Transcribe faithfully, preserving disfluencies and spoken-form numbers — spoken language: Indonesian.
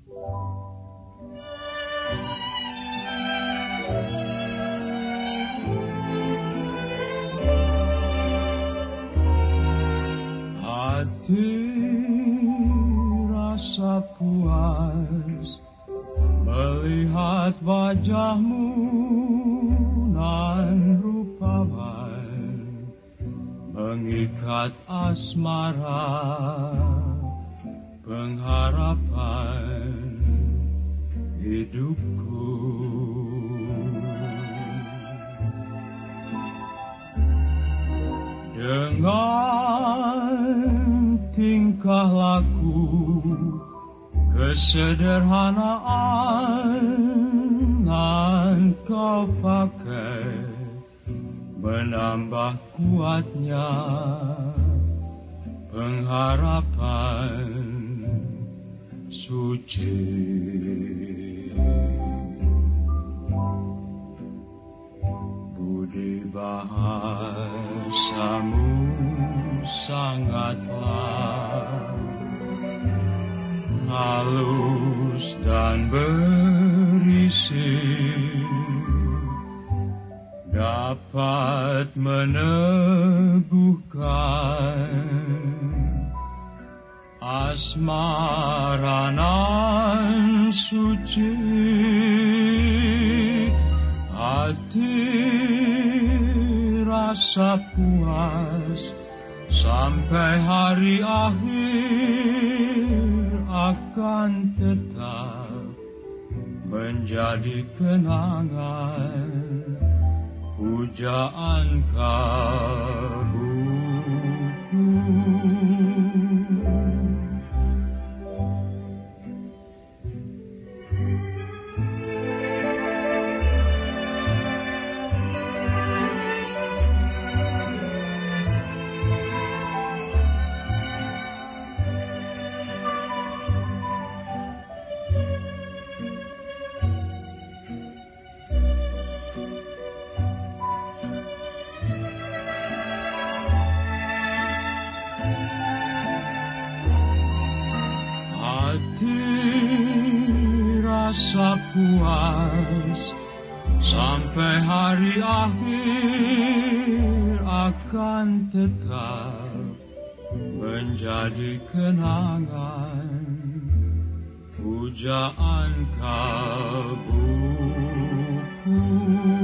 Hati rasa puas melihat wajahmu nan rupawan, mengikat asmara pengharapan hidupku. Dengan tingkah laku kesederhanaan yang kau pakai menambah kuatnya pengharapan suci. Budi bahasamu sangatlah halus dan berisi, dapat meneguhkan asmara nan suci. Hati rasa puas sampai hari akhir akan tetap menjadi kenangan pujaan kalbuku. Rasa puas sampai hari akhir akan tetap menjadi kenangan pujaan kalbuku.